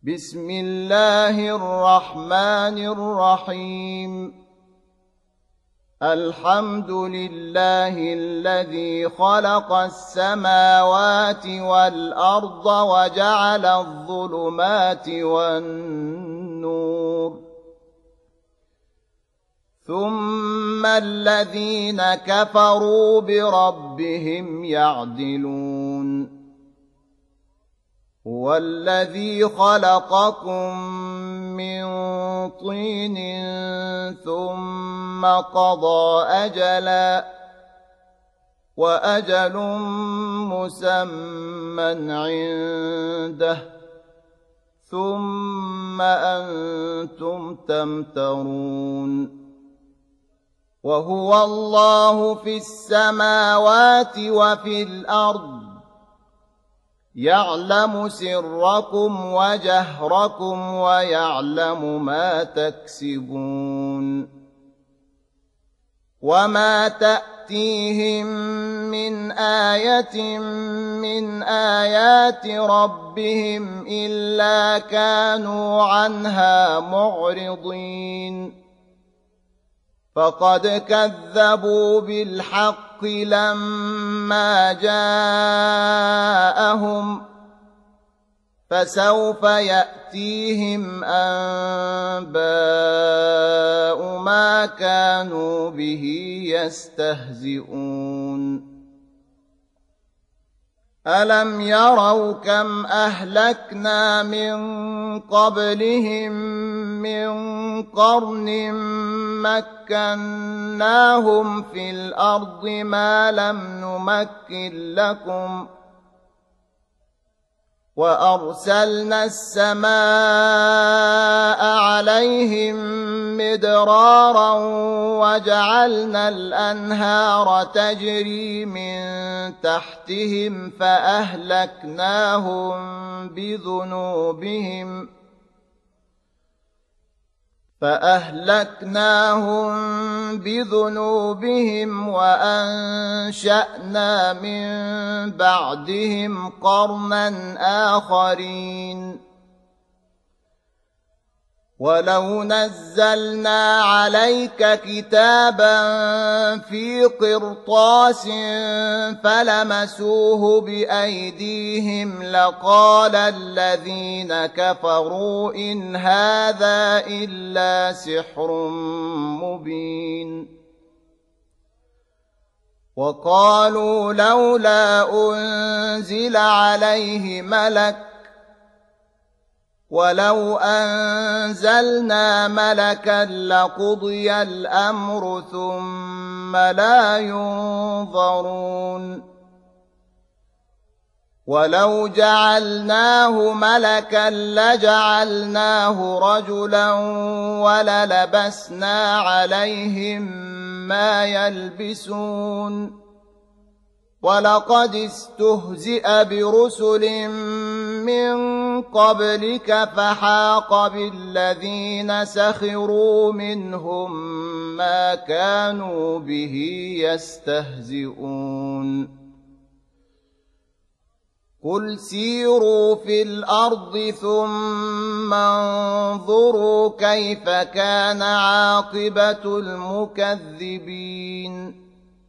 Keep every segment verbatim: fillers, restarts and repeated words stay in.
بسم الله الرحمن الرحيم الحمد لله الذي خلق السماوات والأرض وجعل الظلمات والنور ثم الذين كفروا بربهم يعدلون هو الذي خلقكم من طين ثم قضى أجلا وأجل مسمى عنده ثم أنتم تمترون وهو الله في السماوات وفي الأرض يعلم سركم وجهركم ويعلم ما تكسبون وما تأتيهم من آية من آيات ربهم إلا كانوا عنها معرضين فقد كذبوا بالحق لما جاءهم فسوف يأتيهم أنباء ما كانوا به يستهزئون ألم يروا كم أهلكنا من قبلهم من قرن مكناهم في الأرض ما لم نمكن لكم وأرسلنا السماء عليهم مدرارا وجعلنا الأنهار تجري من تحتهم فأهلكناهم بذنوبهم فأهلكناهم بذنوبهم وأنشأنا من بعدهم قرنا آخرين ولو نزلنا عليك كتابا في قرطاس فلمسوه بأيديهم لقال الذين كفروا إن هذا إلا سحر مبين وقالوا لولا أنزل عليه ملك ولو أنزلنا ملكا لقضي الأمر ثم لا ينظرون ولو جعلناه ملكا لجعلناه رجلا وللبسنا عليهم ما يلبسون ولقد استهزئ برسل من قبلك فحاق بالذين سخروا منهم ما كانوا به يستهزئون قل سيروا في الأرض ثم انظروا كيف كان عاقبة المكذبين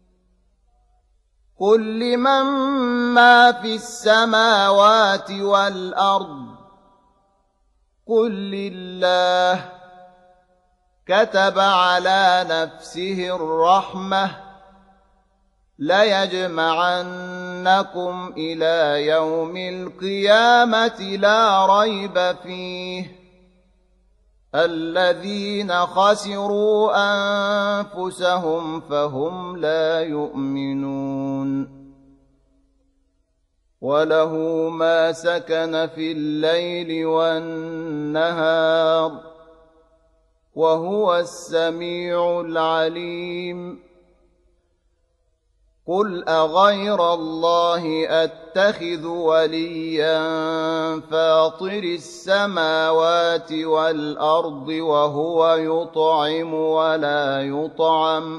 قل لمن ما في السماوات والأرض قل لله كتب على نفسه الرحمة ليجمعنكم إلى يوم القيامة لا ريب فيه الذين خسروا أنفسهم فهم لا يؤمنون وله ما سكن في الليل والنهار وهو السميع العليم قل أغير الله أتخذ وليا فاطر السماوات والأرض وهو يطعم ولا يطعم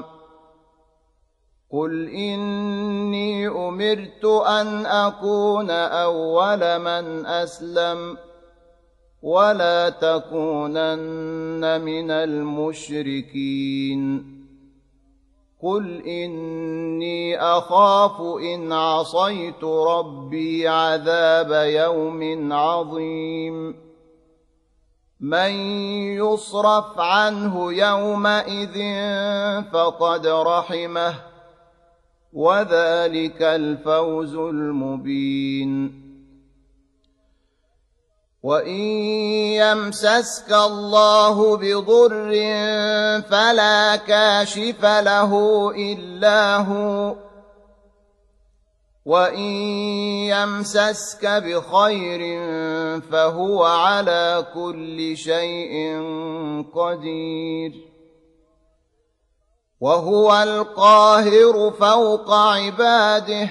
قل إني أمرت أن أكون أول من أسلم ولا تكونن من المشركين قل إني أخاف إن عصيت ربي عذاب يوم عظيم من يصرف عنه يومئذ فقد رحمه وذلك الفوز المبين وإن يمسسك الله بضر فلا كاشف له إلا هو وإن يمسسك بخير فهو على كل شيء قدير وهو القاهر فوق عباده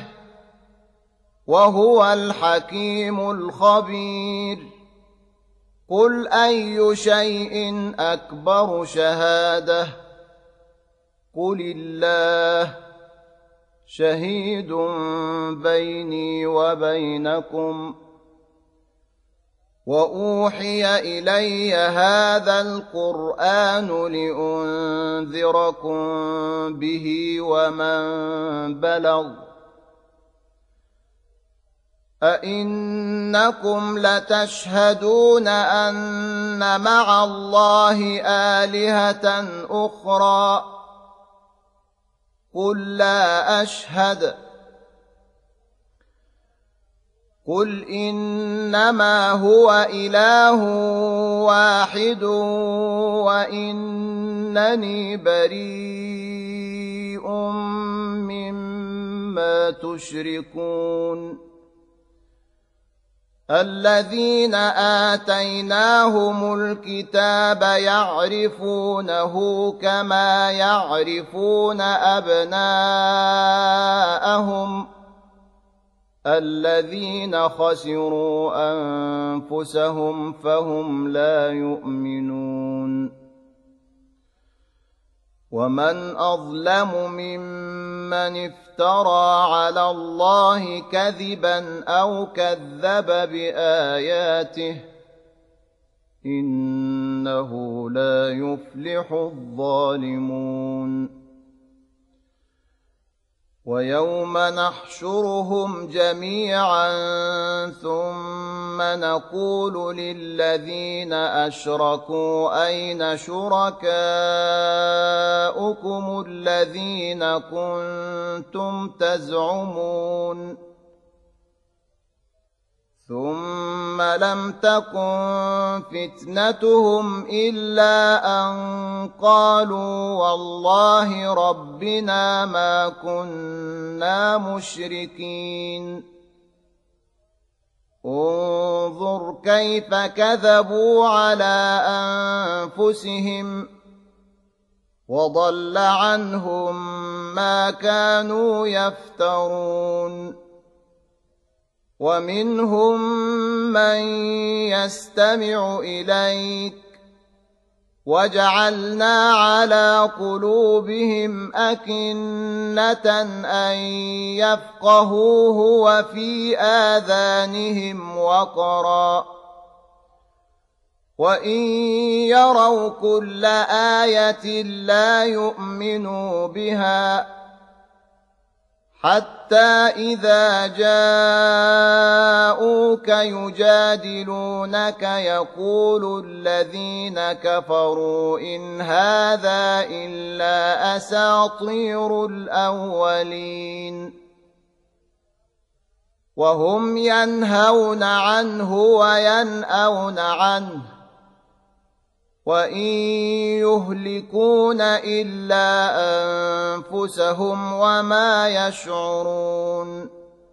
وهو الحكيم الخبير قل أي شيء أكبر شهادة قل الله شهيد بيني وبينكم وأوحي إلي هذا القرآن لأنذركم به ومن بلغ أئنكم لتشهدون أن مع الله آلهة أخرى قل لا أشهد قل إنما هو إله واحد وإنني بريء مما تشركون الذين آتيناهم الكتاب يعرفونه كما يعرفون أبناءهم الذين خسروا أنفسهم فهم لا يؤمنون ومن أظلم ممن افترى على الله كذبا أو كذب بآياته إنه لا يفلح الظالمون ويوم نحشرهم جميعا ثم نقول للذين أشركوا أين شركاؤكم الذين كنتم تزعمون ثم لم تكن فتنتهم إلا أن قالوا والله ربنا ما كنا مشركين انظر كيف كذبوا على أنفسهم وضل عنهم ما كانوا يفترون ومنهم من يستمع إليك وجعلنا على قلوبهم أكنة أن يفقهوه وفي آذانهم وقرا وإن يروا كل آية لا يؤمنوا بها حتى إذا جاءوك يجادلونك يقول الذين كفروا إن هذا إلا أساطير الأولين وهم ينهون عنه وينأون عنه وإن يهلكون إلا أنفسهم وما يشعرون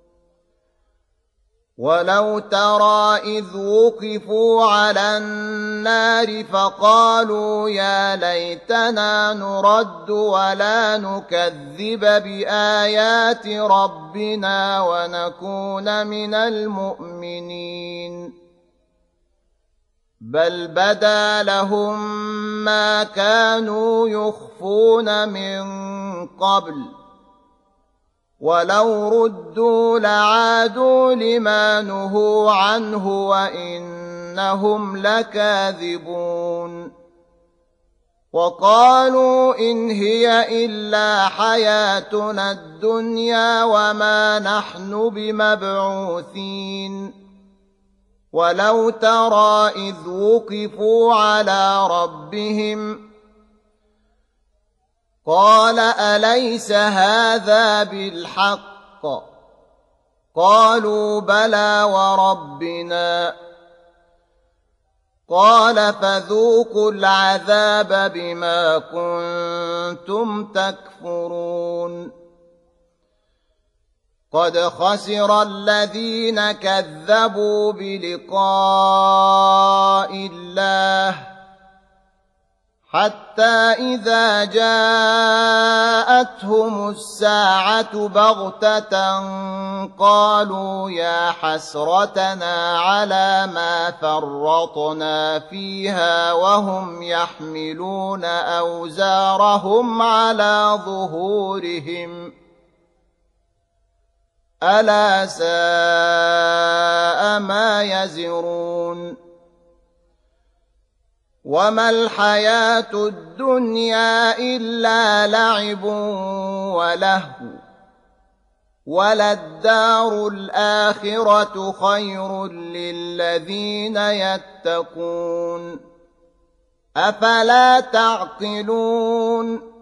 ولو ترى إذ وقفوا على النار فقالوا يا ليتنا نرد ولا نكذب بآيات ربنا ونكون من المؤمنين بل بدا لهم ما كانوا يخفون من قبل ولو ردوا لعادوا لما نهوا عنه وإن إنهم لكاذبون وقالوا إن هي إلا حياتنا الدنيا وما نحن بمبعوثين ولو ترى إذ وقفوا على ربهم قال أليس هذا بالحق قالوا بلى وربنا قال فذوقوا العذاب بما كنتم تكفرون قد خسر الذين كذبوا بلقاء الله حتى إذا جاءتهم الساعة بغتة قالوا يا حسرتنا على ما فرطنا فيها وهم يحملون أوزارهم على ظهورهم ألا ساء ما يزرون وما الحياة الدنيا إلا لعب ولهو وللدار الآخرة خير للذين يتقون أفلا تعقلون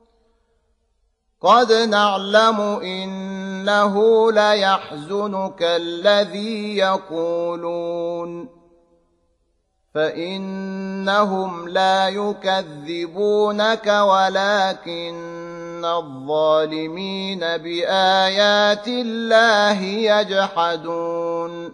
قد نعلم إنه ليحزنك الذي يقولون فإنهم لا يكذبونك ولكن الظالمين بآيات الله يجحدون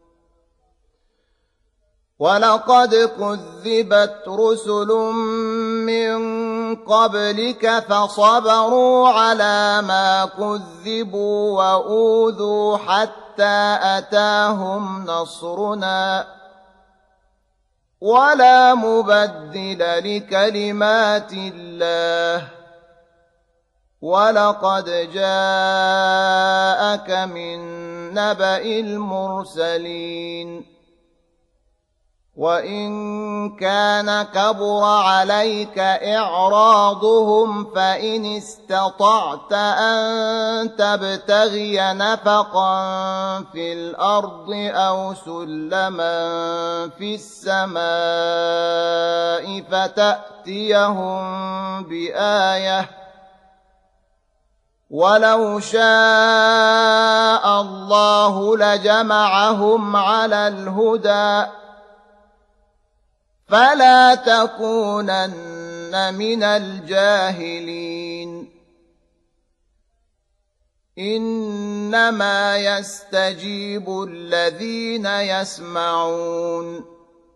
ولقد كذبت رسل من قبلك فصبروا على ما كذبوا وأوذوا حتى أتاهم نصرنا ولا مبدل لكلمات الله ولقد جاءك من نبأ المرسلين وإن كان كبر عليك إعراضهم فإن استطعت أن تبتغي نفقا في الأرض أو سلما في السماء فتأتيهم بآية ولو شاء الله لجمعهم على الهدى فلا تكونن من الجاهلين إنما يستجيب الذين يسمعون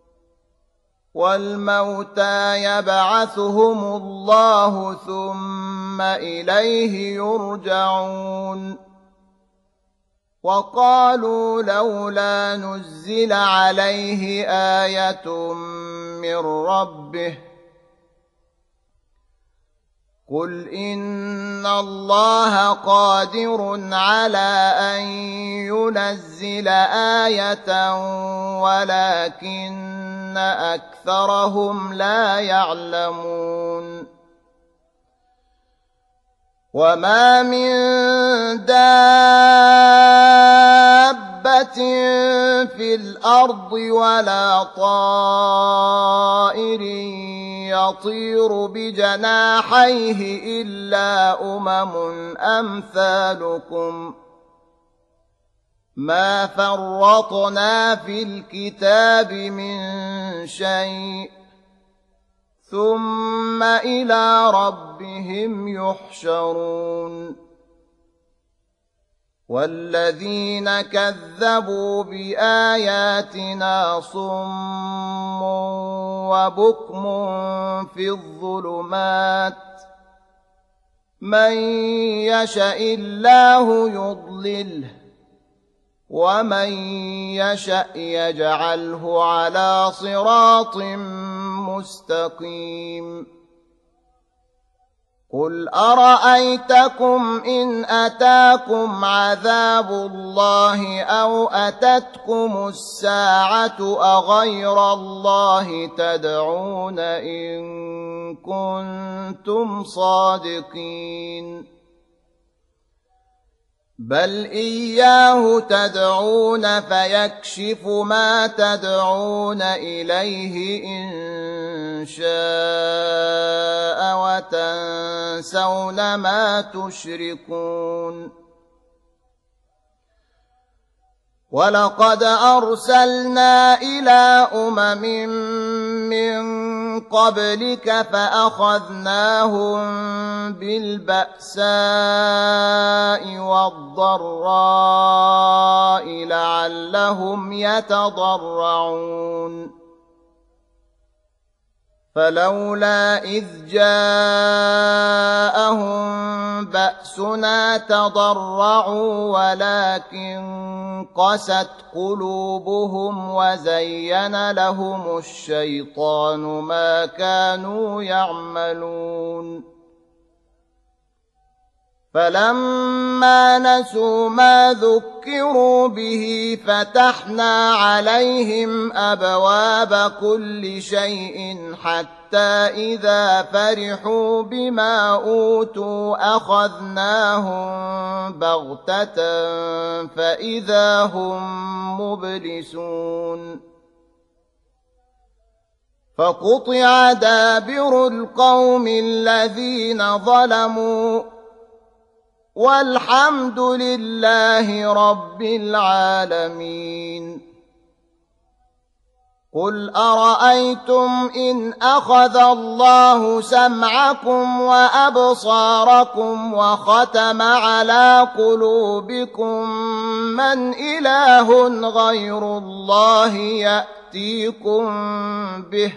والموتى يبعثهم الله ثم إليه يرجعون وقالوا لولا نزل عليه آية من ربه قل إن الله قادر على أن ينزل آية ولكن أكثرهم لا يعلمون وما من دابة في الأرض ولا طائر يطير بجناحيه إلا أمم أمثالكم ما فرطنا في الكتاب من شيء ثم إلى ربهم يحشرون والذين كذبوا بآياتنا صم وبكم في الظلمات من يشاء الله يضلله ومن يشاء يجعله على صراط مستقيم قل أرأيتكم إن أتاكم عذاب الله أو أتتكم الساعة أغير الله تدعون إن كنتم صادقين بل إياه تدعون فيكشف ما تدعون إليه إن شاء وتنسون ما تشركون ولقد أرسلنا إلى أمم من قبلك فأخذناهم بالبأساء والضراء لعلهم يتضرعون فلولا إذ جاءهم بأسنا تضرعوا ولكن قست قلوبهم وزين لهم الشيطان ما كانوا يعملون فلما نسوا ما ذكروا به فتحنا عليهم أبواب كل شيء حتى إذا فرحوا بما أوتوا أخذناهم بغتة فإذا هم مبلسون فقطع دابر القوم الذين ظلموا والحمد لله رب العالمين قل أرأيتم إن أخذ الله سمعكم وأبصاركم وختم على قلوبكم من إله غير الله يأتيكم به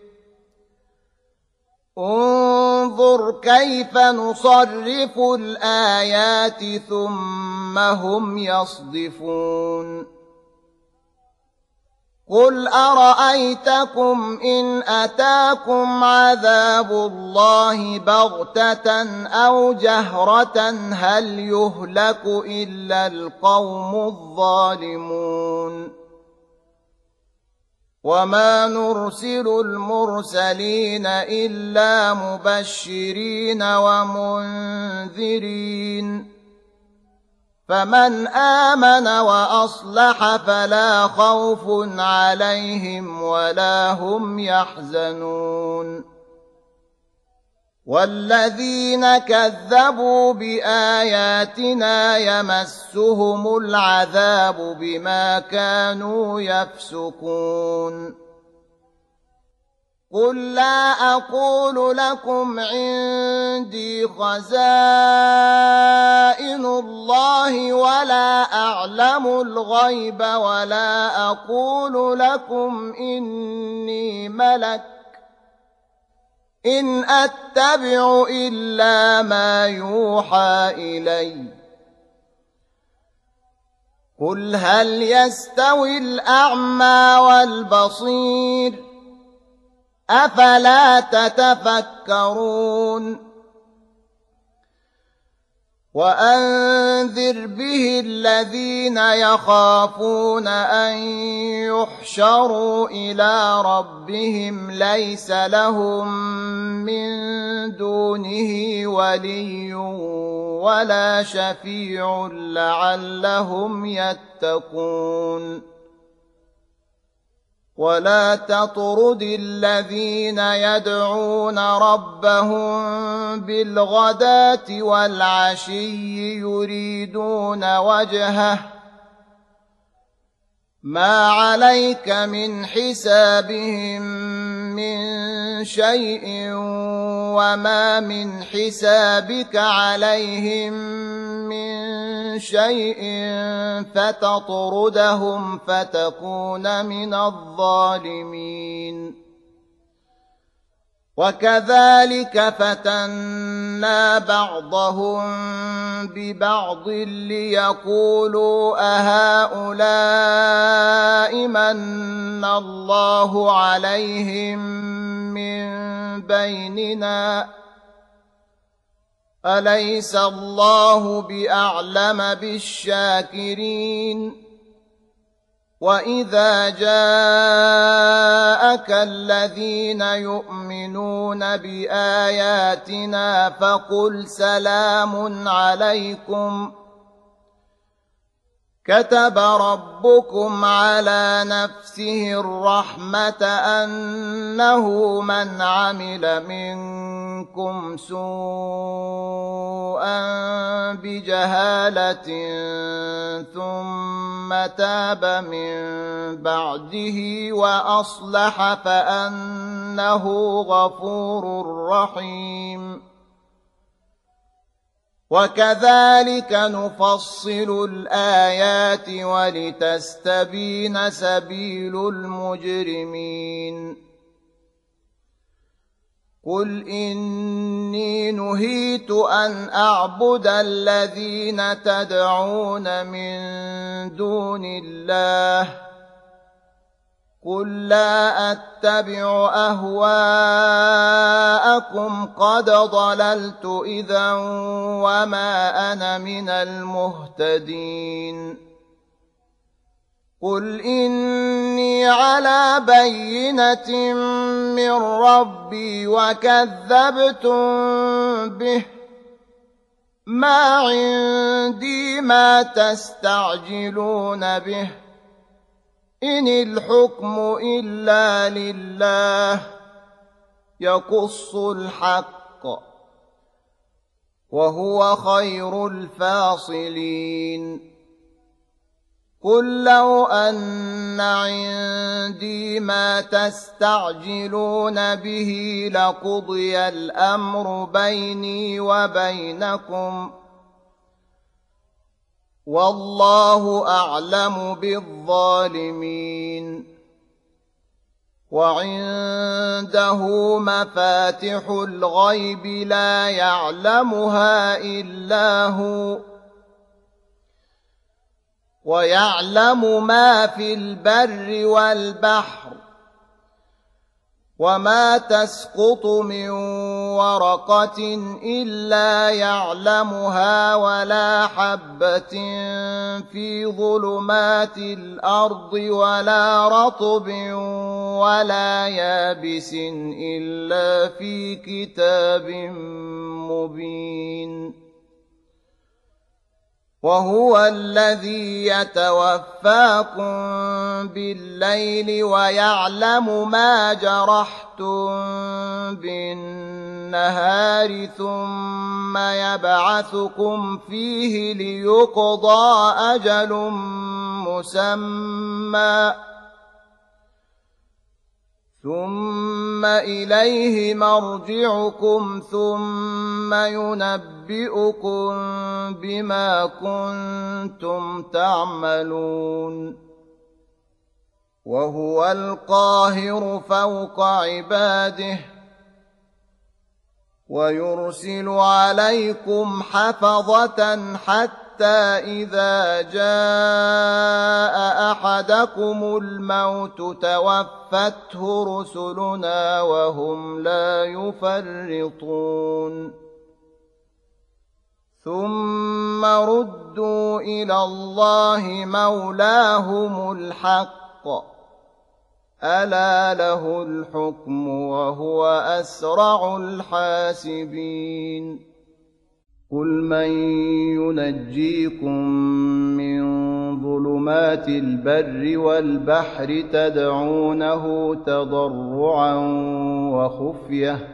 انظر كيف نصرف الآيات ثم هم يصدفون قل أرأيتكم إن أتاكم عذاب الله بغتة أو جهرة هل يهلك إلا القوم الظالمون وما نرسل المرسلين إلا مبشرين ومنذرين فمن آمن وأصلح فلا خوف عليهم ولا هم يحزنون والذين كذبوا بآياتنا يمسهم العذاب بما كانوا يفسقون قل لا أقول لكم عندي خزائن الله ولا أعلم الغيب ولا أقول لكم إني ملك إن أتبع إلا ما يوحى إلي قل هل يستوي الأعمى والبصير أفلا تتفكرون وأنذر به الذين يخافون أن يحشروا إلى ربهم ليس لهم من دونه ولي ولا شفيع لعلهم يتقون ولا تطرد الذين يدعون ربهم بالغداة والعشي يريدون وجهه ما عليك من حسابهم من شيء وما من حسابك عليهم من شيء فتطردهم فتكون من الظالمين وكذلك فتنا بعضهم ببعض ليقولوا أهؤلاء من الله عليهم من بيننا أليس الله بأعلم بالشاكرين وإذا جاءك الذين يؤمنون بآياتنا فقل سلام عليكم كتب ربكم على نفسه الرحمة أنه من عمل منكم سوءا بجهالة ثم تاب من بعده وأصلح فأنه غفور رحيم وكذلك نفصل الآيات ولتستبين سبيل المجرمين قل إني نهيت أن أعبد الذين تدعون من دون الله قل لا أتبع أهواءكم قد ضللت إذا وما أنا من المهتدين قل إني على بينة من ربي وكذبتم به ما عندي ما تستعجلون به إن الحكم إلا لله يقص الحق وهو خير الفاصلين قل لو أن عندي ما تستعجلون به لقضي الأمر بيني وبينكم والله أعلم بالظالمين وعنده مفاتح الغيب لا يعلمها إلا هو ويعلم ما في البر والبحر وما تسقط من ورقة إلا يعلمها ولا حبة في ظلمات الأرض ولا رطب ولا يابس إلا في كتاب مبين وهو الذي يتوفاكم بالليل ويعلم ما جرحتم بالنهار ثم يبعثكم فيه ليقضى أجل مسمى ثم إليه مرجعكم ثم ينبئكم بما كنتم تعملون وهو القاهر فوق عباده ويرسل عليكم حفظة حتى إذا جاء أحدكم الموت توفته رسلنا وهم لا يفرطون ثم ردوا إلى الله مولاهم الحق ألا له الحكم وهو أسرع الحاسبين قل من ينجيكم من ظلمات البر والبحر تدعونه تضرعا وخفية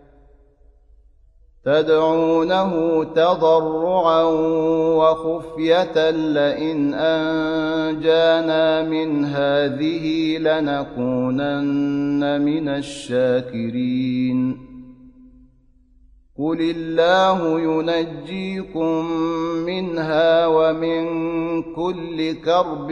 تدعونه تضرعا وخفية لئن أنجانا من هذه لنكونن من الشاكرين قل الله ينجيكم منها ومن كل كرب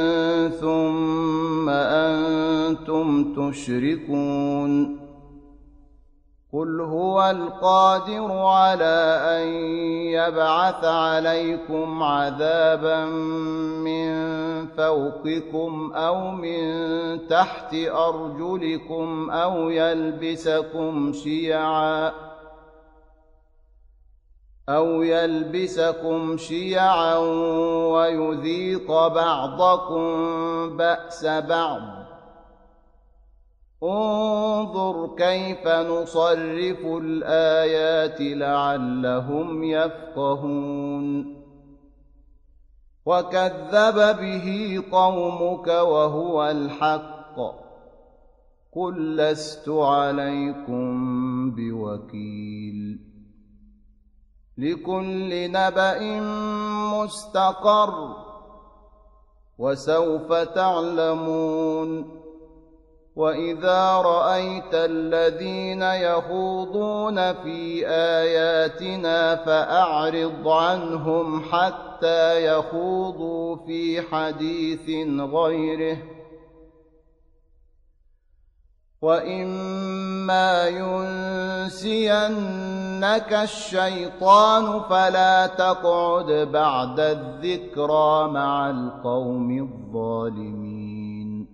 ثم أنتم تشركون قل هو القادر على أن يبعث عليكم عذابا من فوقكم أو من تحت أرجلكم أو يلبسكم شيعا أو يلبسكم شيعا ويذيق بعضكم بأس بعض انظر كيف نصرف الآيات لعلهم يفقهون وكذب به قومك وهو الحق قل لست عليكم بوكيل لكل نبأ مستقر وسوف تعلمون وإذا رأيت الذين يخوضون في آياتنا فأعرض عنهم حتى يخوضوا في حديث غيره وإما ينسينك الشيطان فلا تقعد بعد الذكرى مع القوم الظالمين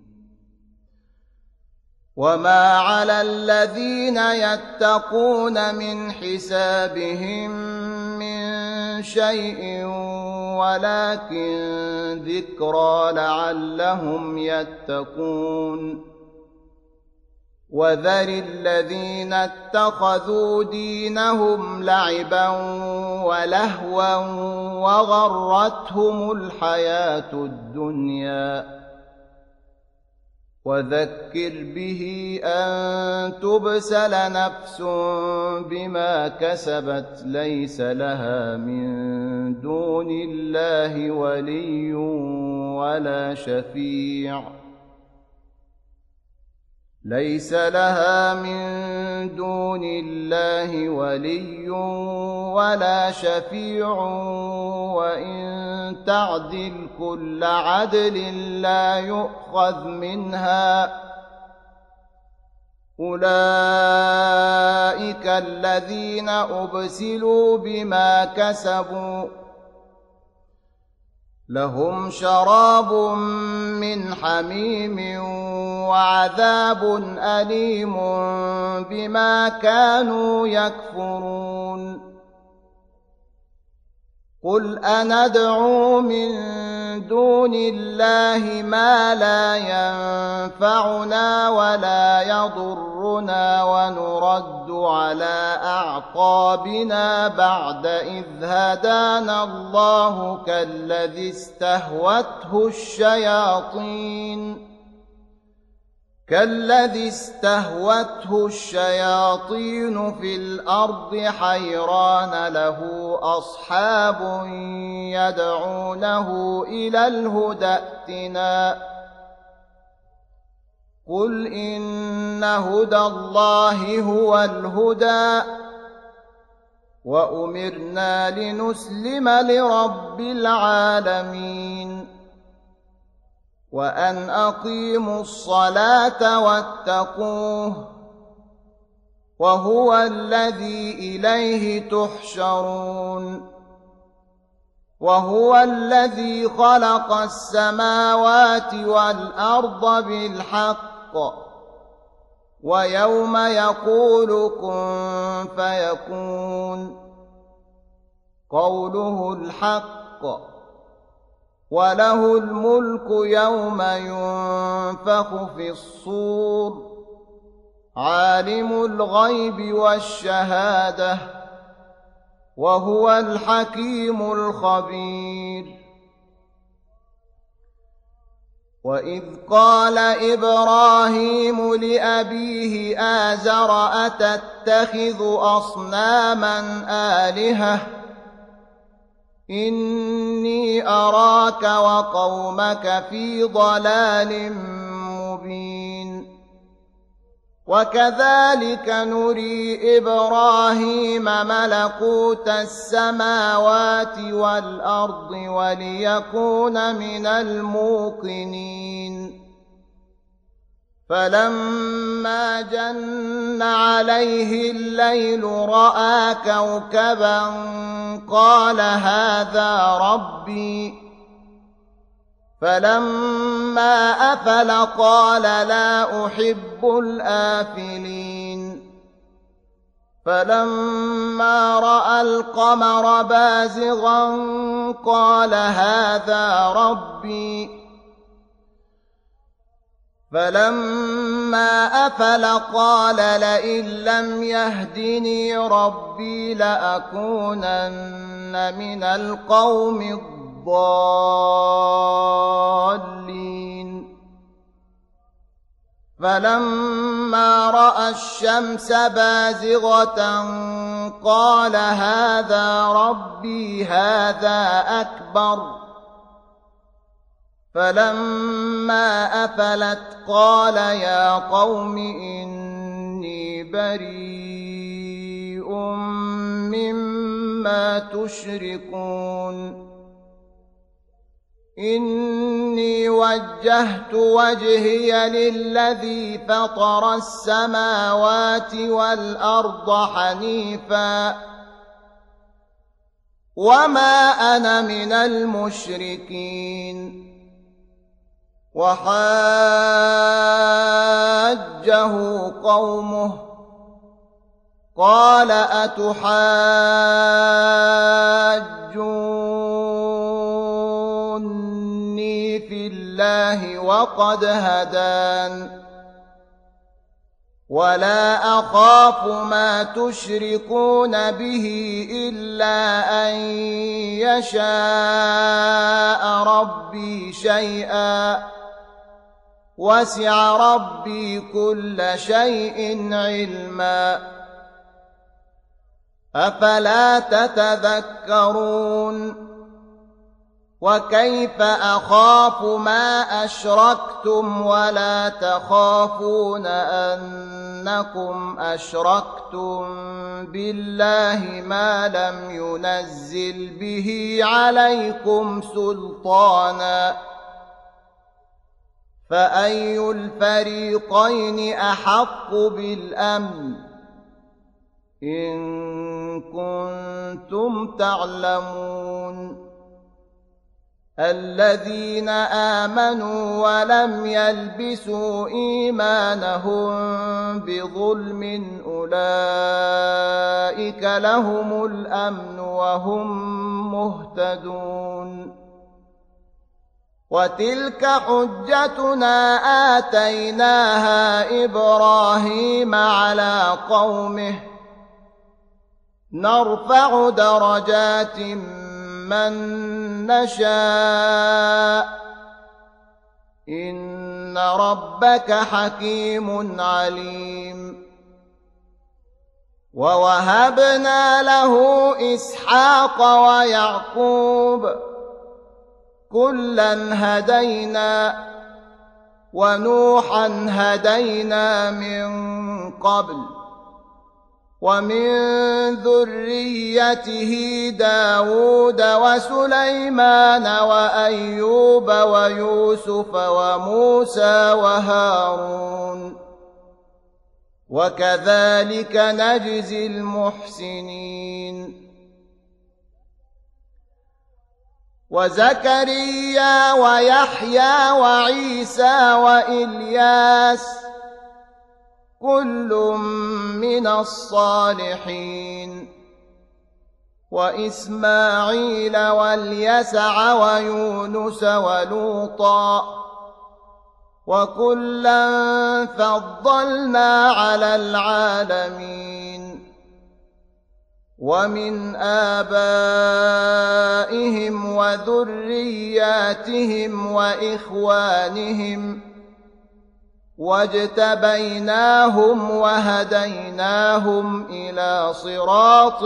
وما على الذين يتقون من حسابهم من شيء ولكن ذكرى لعلهم يتقون وذر الذين اتخذوا دينهم لعبا ولهوا وغرتهم الحياة الدنيا وذكر به أن تبسل نفس بما كسبت ليس لها من دون الله ولي ولا شفيع ليس لها من دون الله ولي ولا شفيع وإن تعدل كل عدل لا يؤخذ منها أولئك الذين أبسلوا بما كسبوا لهم شراب من حميم وعذاب أليم بما كانوا يكفرون قل أندعو من دون الله ما لا ينفعنا ولا يضرنا ونرد على أعقابنا بعد إذ هدانا الله كالذي استهوته الشياطين كالذي استهوته الشياطين في الأرض حيران له أصحاب يدعونه إلى الهدى ائتنا قل إن هدى الله هو الهدى وأمرنا لنسلم لرب العالمين وأن أقيموا الصلاة واتقوه وهو الذي إليه تحشرون وهو الذي خلق السماوات والأرض بالحق ويوم يقول كن فيكون قوله الحق وله الملك يوم ينفخ في الصور عالم الغيب والشهادة وهو الحكيم الخبير وإذ قال إبراهيم لأبيه آزر أتتخذ أصناما آلهة إني أراك وقومك في ضلال مبين وكذلك نري إبراهيم ملكوت السماوات والأرض وليكون من الموقنين فلما جن عليه الليل رأى كوكبا قال هذا ربي فلما أفل قال لا أحب الآفلين فلما رأى القمر بازغا قال هذا ربي فلما أفل قال لئن لم يهدني ربي لأكونن من القوم الضالين فلما رأى الشمس بازغة قال هذا ربي هذا أكبر فلما أفلت قال يا قوم إني بريء مما تشركون إني وجهت وجهي للذي فطر السماوات والأرض حنيفا وما أنا من المشركين وحاجه قومه قال أتحاجوني في الله وقد هدان ولا أخاف ما تشركون به إلا أن يشاء ربي شيئا وسع ربي كل شيء علما أفلا تتذكرون وكيف أخاف ما أشركتم ولا تخافون أنكم أشركتم بالله ما لم ينزل به عليكم سلطانا فأي الفريقين أحق بالأمن إن كنتم تعلمون الذين آمنوا ولم يلبسوا إيمانهم بظلم أولئك لهم الأمن وهم مهتدون وتلك حجتنا آتيناها إبراهيم على قومه نرفع درجات من نشاء إن ربك حكيم عليم ووهبنا له إسحاق ويعقوب كلا هدينا ونوحا هدينا من قبل ومن ذريته داود وسليمان وأيوب ويوسف وموسى وهارون وكذلك نجزي المحسنين وزكريا ويحيى وعيسى وإلياس كل من الصالحين وإسماعيل واليسع ويونس ولوطا وكلا فضلنا على العالمين ومن آبائهم وذرياتهم وإخوانهم واجتبيناهم وهديناهم إلى صراط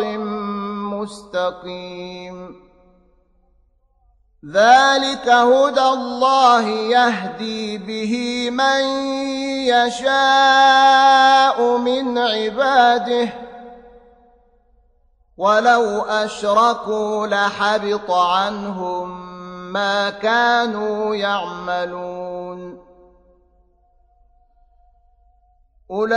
مستقيم ذلك هدى الله يهدي به من يشاء من عباده ولو أشركوا لحبط عنهم ما كانوا يعملون أولئك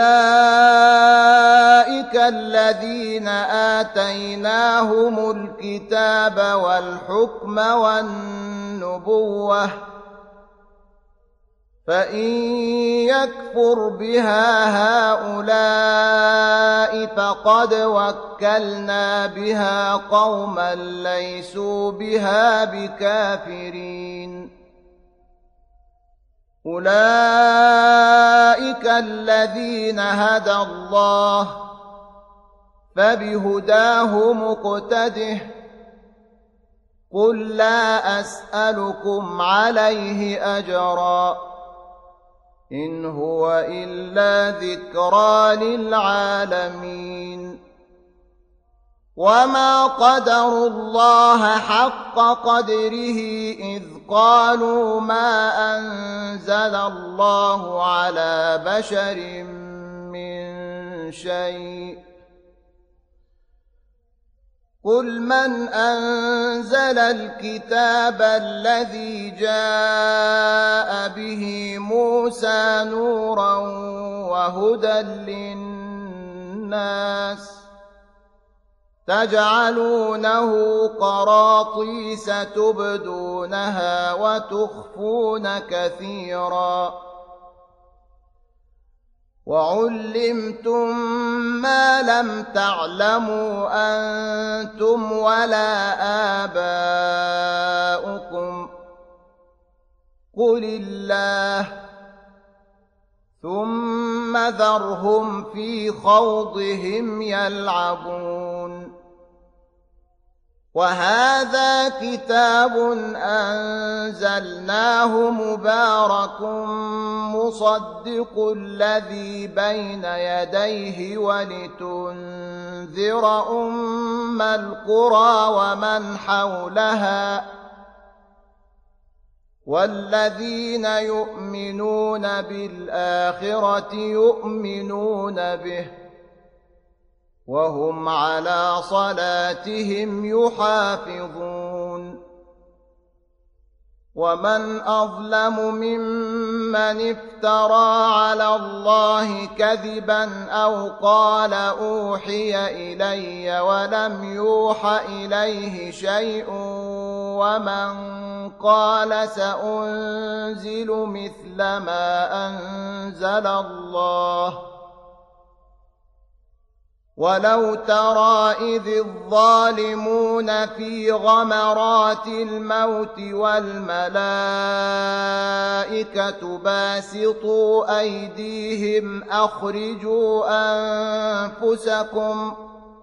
الذين آتيناهم الكتاب والحكم والنبوة فإن يكفر بها هؤلاء فقد وكلنا بها قوما ليسوا بها بكافرين. أولئك الذين هدى الله فبهداه مقتده. قل لا أسألكم عليه أجرا إن هو إلا ذكرى للعالمين. وما قدروا الله حق قدره إذ قالوا ما أنزل الله على بشر من شيء. قل من أنزل الكتاب الذي جاء به موسى نورا وهدى للناس تجعلونه قراطيس تبدونها وتخفون كثيرا وعلمتم ما لم تعلموا أنتم ولا آباؤكم قل الله ثم ذرهم في خوضهم يلعبون. وهذا كتاب أنزلناه مبارك مصدق الذي بين يديه ولتنذر أم القرى ومن حولها والذين يؤمنون بالآخرة يؤمنون به وهم على صلاتهم يحافظون. ومن أظلم ممن افترى على الله كذبا أو قال أوحي إلي ولم يوح إليه شيء ومن قال سأنزل مثل ما أنزل الله. ولو ترى إذ الظالمون في غمرات الموت والملائكة باسطوا أيديهم أخرجوا أنفسكم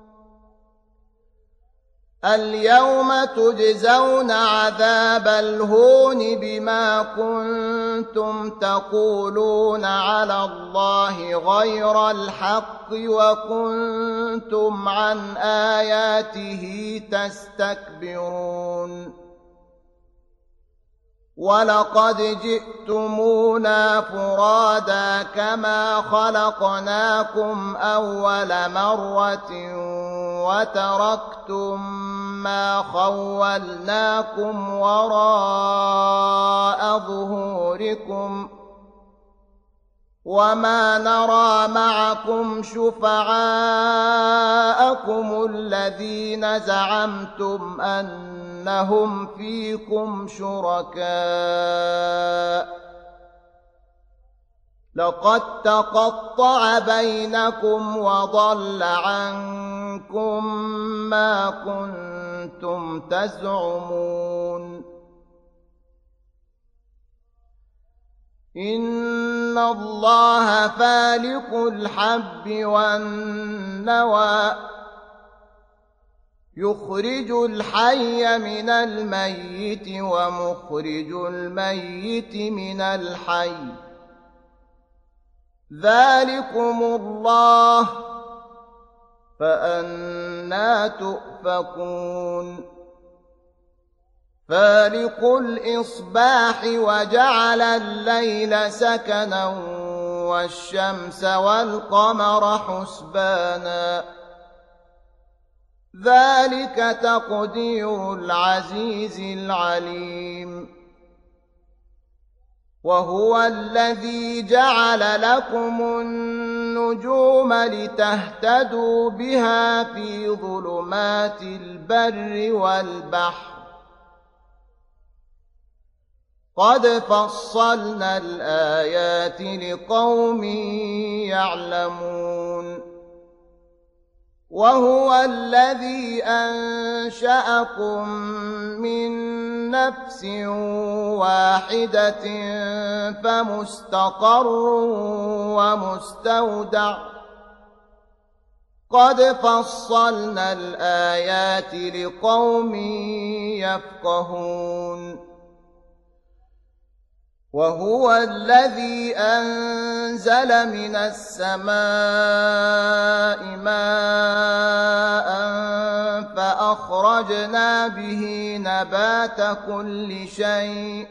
اليوم تجزون عذاب الهون بما كنتم تقولون على الله غير الحق وكنتم عن آياته تستكبرون. ولقد جئتمونا فرادا كما خلقناكم أول مرة وتركتم ما خولناكم وراء ظهوركم وما نرى معكم شفعاءكم الذين زعمتم أنهم فيكم شركاء لقد تقطع بينكم وضل عنكم ما كنتم تزعمون. إن الله فالق الحب والنوى يخرج الحي من الميت ومخرج الميت من الحي ذلكم الله فأنى تؤفكون. فالق الإصباح وجعل الليل سكنا والشمس والقمر حسبانا ذلك تقدير العزيز العليم. وهو الذي جعل لكم النجوم لتهتدوا بها في ظلمات البر والبحر قد فصلنا الآيات لقوم يعلمون وهو الذي أنشأكم من نفس واحدة فمستقر ومستودع قد فصلنا الآيات لقوم يفقهون وهو الذي أنزل من السماء ماء فأخرجنا به نبات كل شيء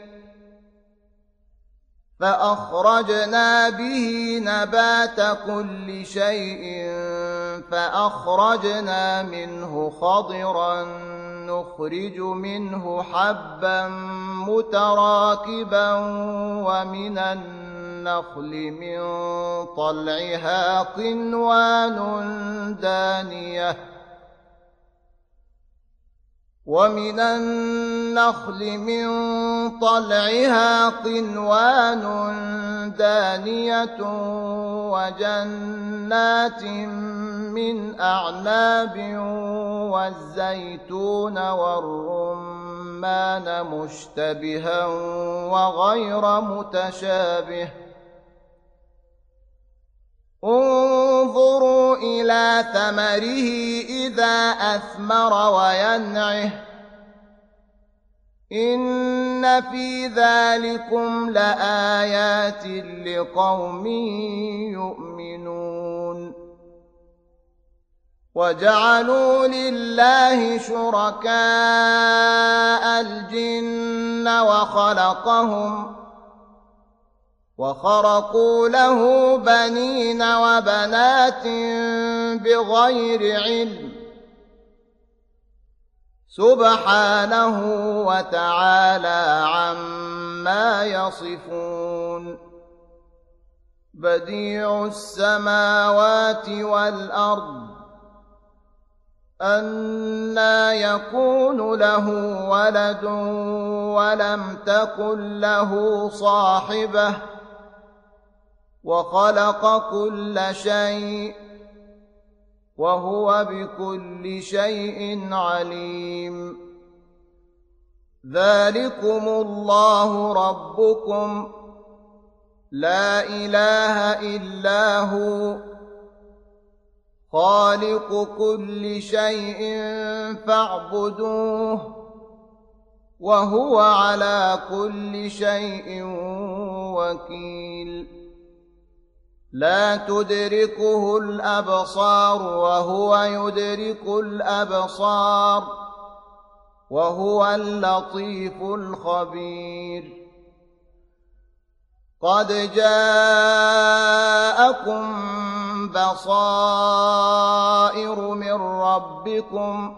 فأخرجنا به نبات كل شيء فأخرجنا منه خضرا نخرج منه حبا متراكبا ومن النخل من طلعها قنوان دانية ومن النخل من طلعها قنوان دانية وجنات من أعناب والزيتون والرمان مشتبها وغير متشابه انظروا إلى ثمره إذا أثمر وينعه إن في ذلكم لآيات لقوم يؤمنون وجعلوا لله شركاء الجن وخلقهم وخرقوا له بنين وبنات بغير علم سبحانه وتعالى عما يصفون بديع السماوات والأرض أنى يكون له ولد ولم تكن له صاحبة وخلق كل شيء وهو بكل شيء عليم ذلكم الله ربكم لا إله إلا هو خالق كل شيء فاعبدوه وهو على كل شيء وكيل لا تدركه الأبصار وهو يدرك الأبصار وهو اللطيف الخبير قد جاءكم بصائر من ربكم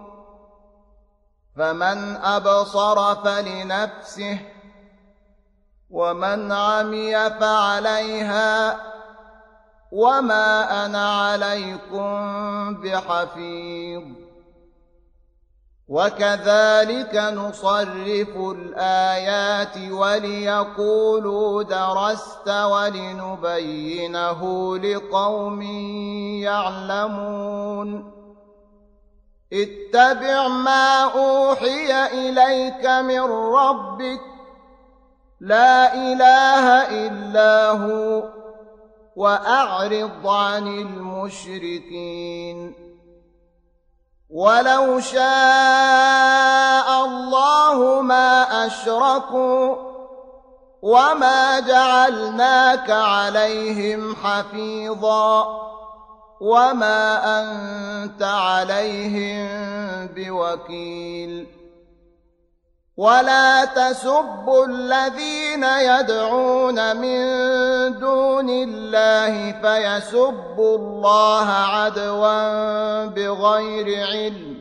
فمن أبصر فلنفسه ومن عمي فعليها وما أنا عليكم بحفيظ وكذلك نصرف الآيات وليقولوا درست ولنبينه لقوم يعلمون اتبع ما أوحي إليك من ربك لا إله إلا هو وأعرض عن المشركين ولو شاء الله ما أشركوا وما جعلناك عليهم حفيظا وما أنت عليهم بوكيل ولا تسبوا الذين يدعون من دون الله فيسبوا الله عدوا بغير علم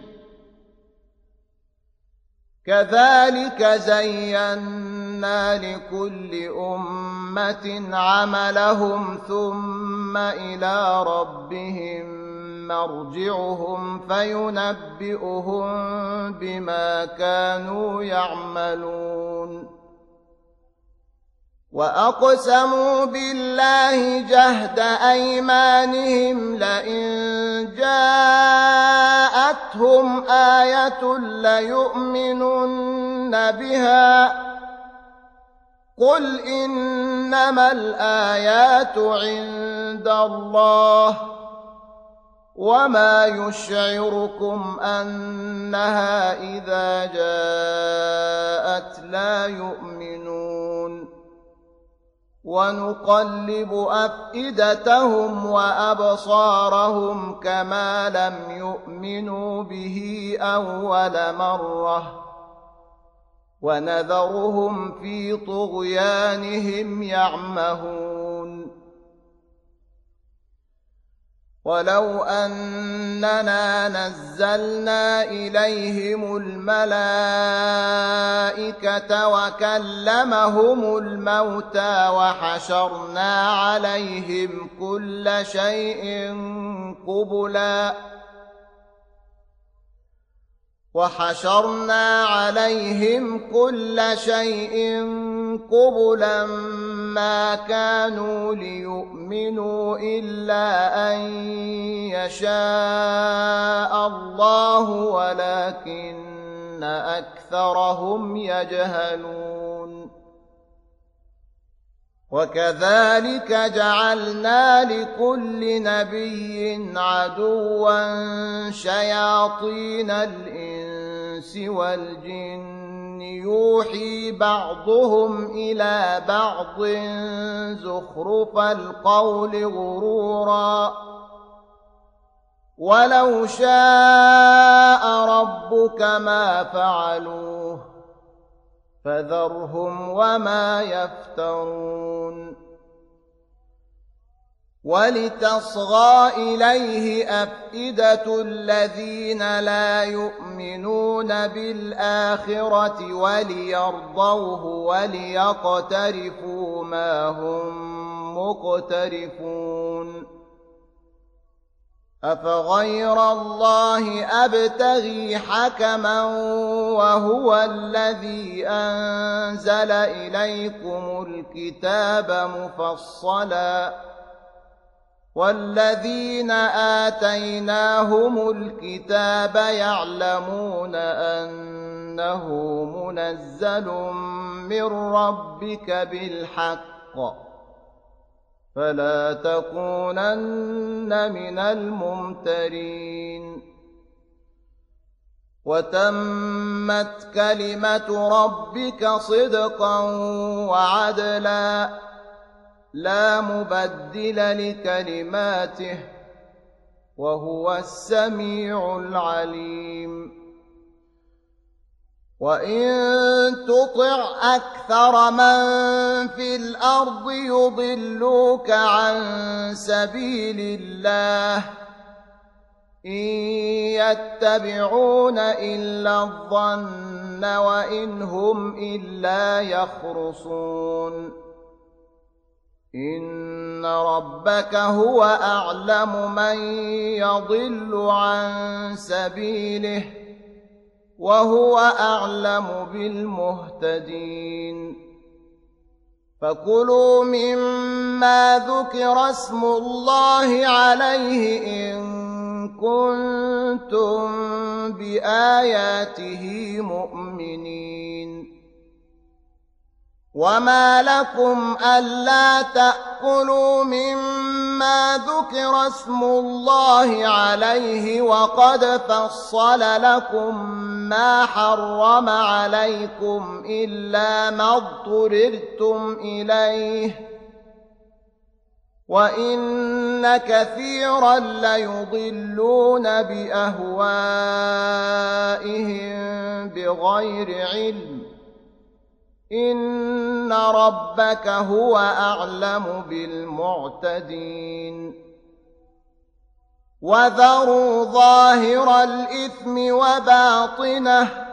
كذلك زينا لكل أمة عملهم ثم إلى ربهم مرجعهم فينبئهم بما كانوا يعملون وأقسموا بالله جهد أيمانهم لئن جاءتهم آية ليؤمنن بها قل إنما الآيات عند الله وما يشعركم أنها إذا جاءت لا يؤمنون ونقلب أفئدتهم وأبصارهم كما لم يؤمنوا به أول مرة ونذرهم في طغيانهم يعمهون ولو أننا نزلنا إليهم الملائكة وكلمهم الموتى وحشرنا عليهم كل شيء قبلا وحشرنا عليهم كل شيء قبلا ما كانوا ليؤمنوا إلا أن يشاء الله ولكن أكثرهم يجهلون وكذلك جعلنا لكل نبي عدوا شياطين الإنس والجن يوحي بعضهم إلى بعض زخرف القول غرورا ولو شاء ربك ما فعلوه فذرهم وما يفترون ولتصغى إليه أفئدة الذين لا يؤمنون بالآخرة وليرضوه وليقترفوا ما هم مقترفون أفغير الله أبتغي حكما وهو الذي أنزل إليكم الكتاب مفصلا والذين آتيناهم الكتاب يعلمون أنه منزل من ربك بالحق فلا تكونن من الممترين وتمت كلمة ربك صدقا وعدلا لا مبدل لكلماته وهو السميع العليم وإن تطع أكثر من في الأرض يضلوك عن سبيل الله إن يتبعون إلا الظن وإن هم إلا يخرصون إن ربك هو أعلم من يضل عن سبيله وهو أعلم بالمهتدين فكلوا مما ذكر اسم الله عليه إن كنتم بآياته مؤمنين وما لكم ألا تأكلوا مما ذكر اسم الله عليه وقد فصل لكم ما حرم عليكم إلا ما اضطررتم إليه وإن كثيرا ليضلون بأهوائهم بغير علم إن ربك هو أعلم بالمعتدين وذروا ظاهر الإثم وباطنه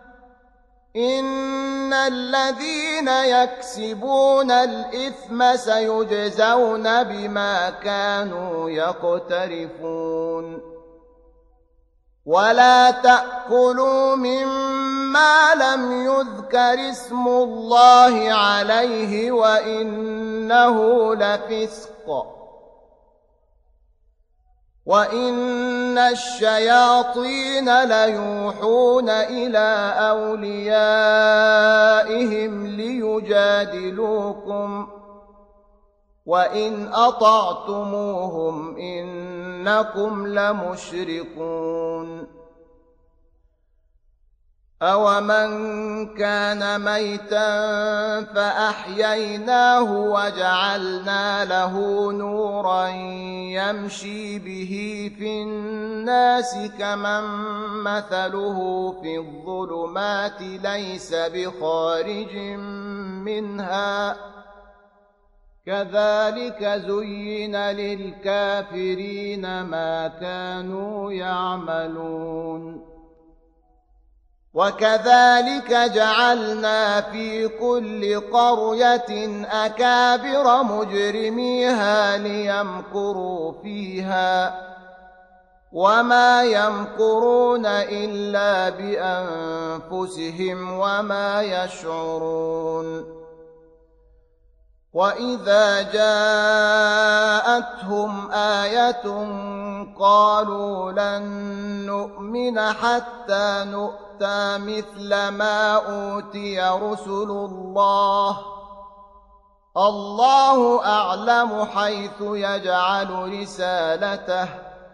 إن الذين يكسبون الإثم سيجزون بما كانوا يقترفون ولا تأكلوا مما لم يذكر اسم الله عليه وإنه لفسق وإن الشياطين ليوحون إلى أوليائهم ليجادلوكم وإن أطعتموهم إنكم لمشركون أومن كان ميتا فأحييناه وجعلنا له نورا يمشي به في الناس كمن مثله في الظلمات ليس بخارج منها كذلك زين للكافرين ما كانوا يعملون وكذلك جعلنا في كل قرية أكابر مجرميها ليمكروا فيها وما يمكرون إلا بأنفسهم وما يشعرون وإذا جاءتهم آية قالوا لن نؤمن حتى نؤمن مثل ما أوتي رسل الله الله أعلم حيث يجعل رسالته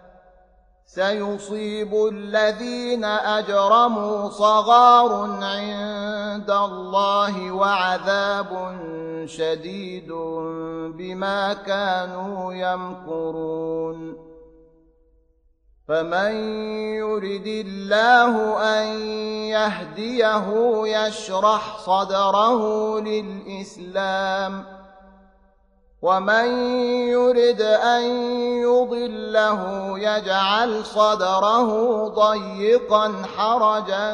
سيصيب الذين أجرموا صغار عند الله وعذاب شديد بما كانوا يمكرون فمن يرد الله أن يهديه يشرح صدره للإسلام ومن يرد أن يضله يجعل صدره ضيقا حرجا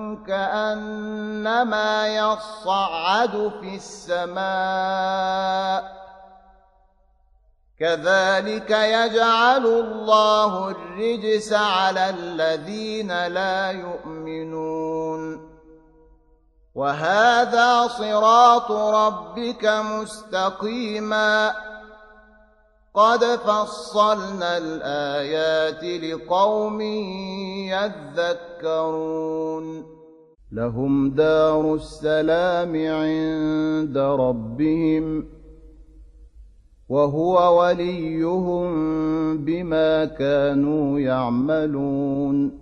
كأنما يصعد في السماء كذلك يجعل الله الرجس على الذين لا يؤمنون وهذا صراط ربك مستقيما قد فصلنا الآيات لقوم يذكرون لهم دار السلام عند ربهم وهو وليهم بما كانوا يعملون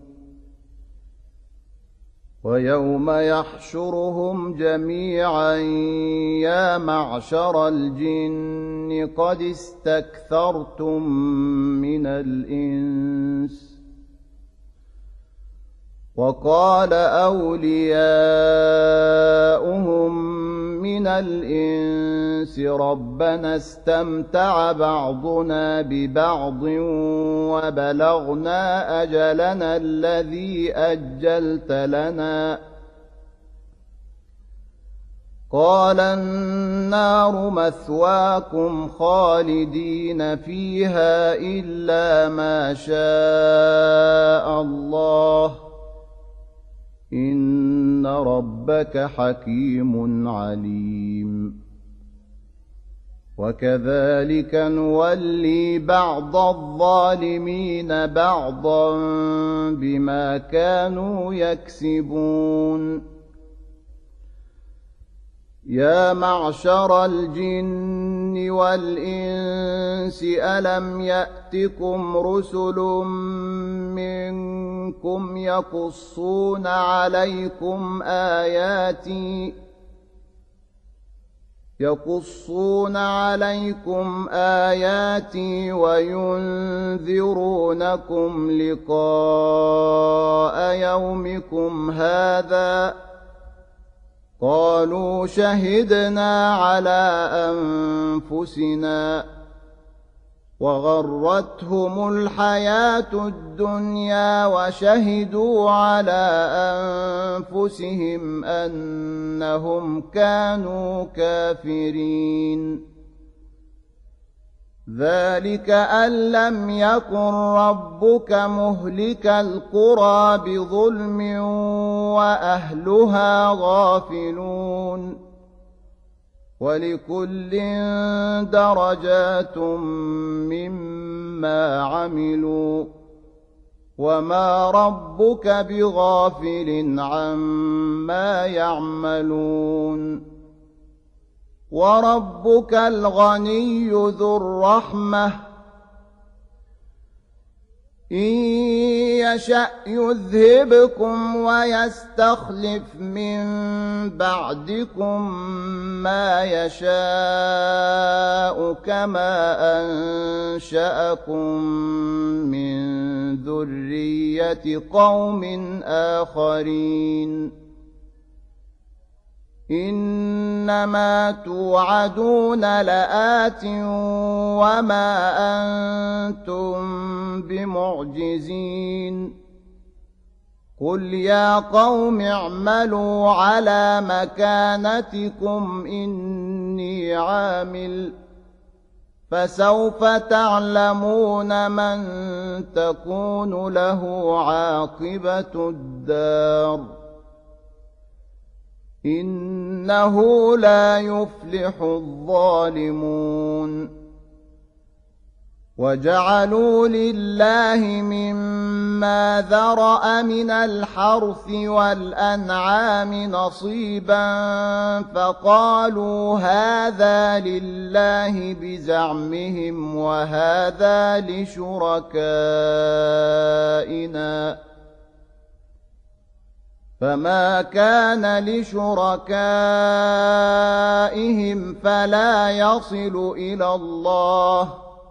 ويوم يحشرهم جميعا يا معشر الجن قد استكثرتم من الإنس وقال أولياؤهم من الإنس ربنا استمتع بعضنا ببعض وبلغنا أجلنا الذي أجلت لنا قال النار مثواكم خالدين فيها إلا ما شاء الله إن ربك حكيم عليم وكذلك نولي بعض الظالمين بعضا بما كانوا يكسبون يا معشر الجن والإنس ألم يأتكم رسل منكم يقصون عليكم آياتي يقصون عليكم آياتي وينذرونكم لقاء يومكم هذا قالوا شهدنا على أنفسنا وغرتهم الحياة الدنيا وشهدوا على أنفسهم أنهم كانوا كافرين ذلك أن لم يكن ربك مهلك القرى بظلم وأهلها غافلون ولكل درجات مما عملوا وما ربك بغافل عما يعملون وربك الغني ذو الرحمة إن يشأ يذهبكم ويستخلف من بعدكم ما يشاء كما أنشأكم من ذرية قوم آخرين إنما توعدون لآت وما أنتم بمعجزين قل يا قوم اعملوا على مكانتكم إني عامل فسوف تعلمون من تكون له عاقبة الدار إنه لا يفلح الظالمون وجعلوا لله مما ذرأ من الحرث والأنعام نصيبا فقالوا هذا لله بزعمهم وهذا لشركائنا فما كان لشركائهم فلا يصل إلى الله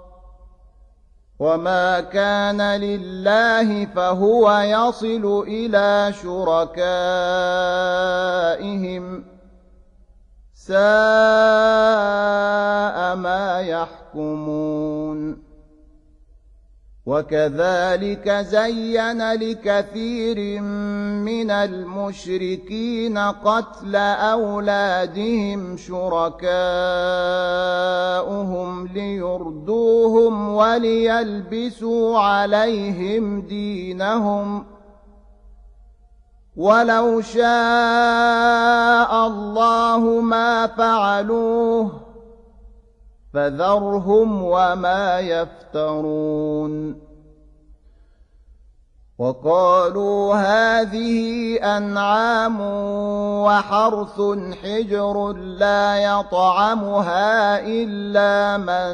وما كان لله فهو يصل إلى شركائهم ساء ما يحكمون وكذلك زين لكثير من المشركين قتل أولادهم شركاؤهم ليردوهم وليلبسوا عليهم دينهم ولو شاء الله ما فعلوه فذرهم وما يفترون وقالوا هذه أنعام وحرث حجر لا يطعمها إلا من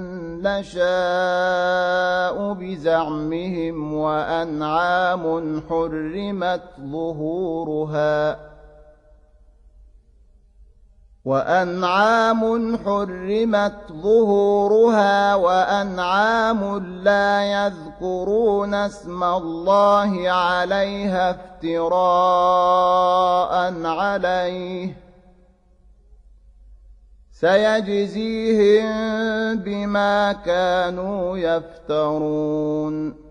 نشاء بزعمهم وأنعام حرمت ظهورها وأنعام حرمت ظهورها وأنعام لا يذكرون اسم الله عليها افتراء عليه سيجزيهم بما كانوا يفترون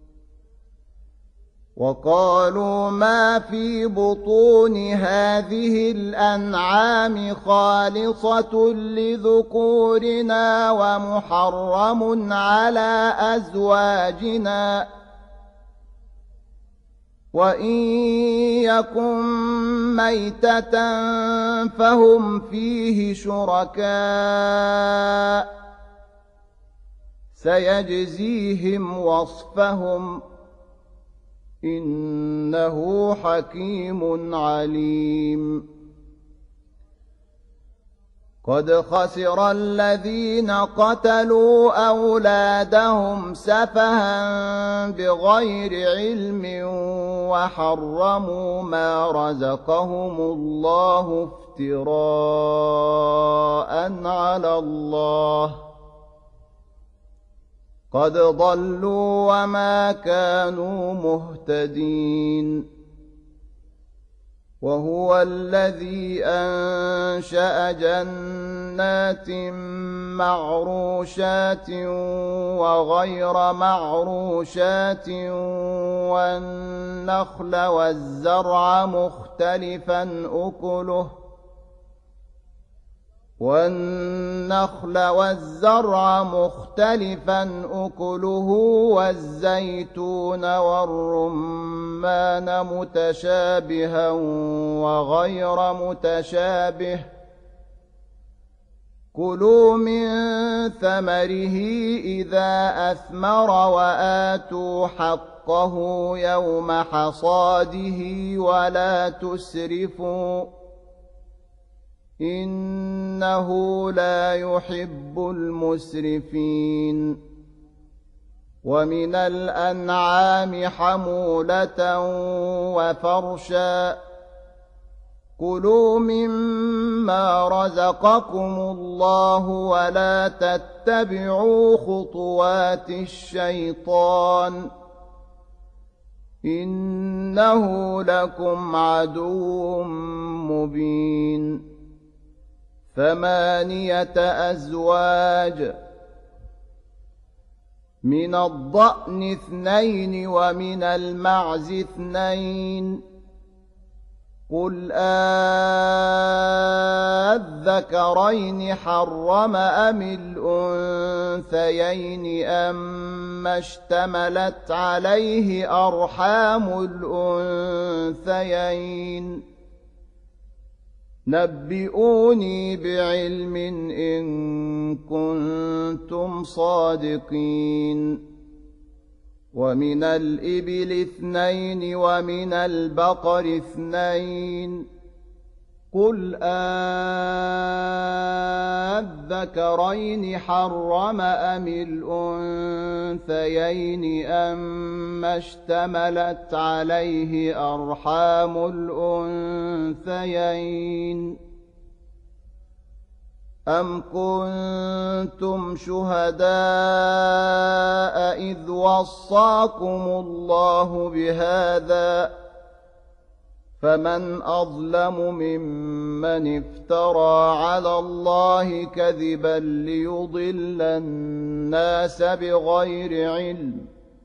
وقالوا ما في بطون هذه الأنعام خالصة لذكورنا ومحرم على أزواجنا وإن يكن ميتة فهم فيه شركاء سيجزيهم وصفهم إنه حكيم عليم قد خسر الذين قتلوا أولادهم سفها بغير علم وحرموا ما رزقهم الله افتراء على الله قد ضلوا وما كانوا مهتدين وهو الذي أنشأ جنات معروشات وغير معروشات والنخل والزرع مختلفا أكله والنخل والزرع مختلفا أكله والزيتون والرمان متشابها وغير متشابه كلوا من ثمره إذا أثمر وآتوا حقه يوم حصاده ولا تسرفوا إنه لا يحب المسرفين ومن الأنعام حمولة وفرشا كلوا مما رزقكم الله ولا تتبعوا خطوات الشيطان إنه لكم عدو مبين ثمانية أزواج من الضأن اثنين ومن المعز اثنين قل أذكرين حرم أم الأنثيين أما اشتملت عليه أرحام الأنثيين نبئوني بعلم إن كنتم صادقين ومن الإبل اثنين ومن البقر اثنين قل أذكرين حرم أم الأنثيين أما اشتملت عليه أرحام الأنثيين أم كنتم شهداء إذ وصاكم الله بهذا فمن أظلم ممن افترى على الله كذبا ليضل الناس بغير علم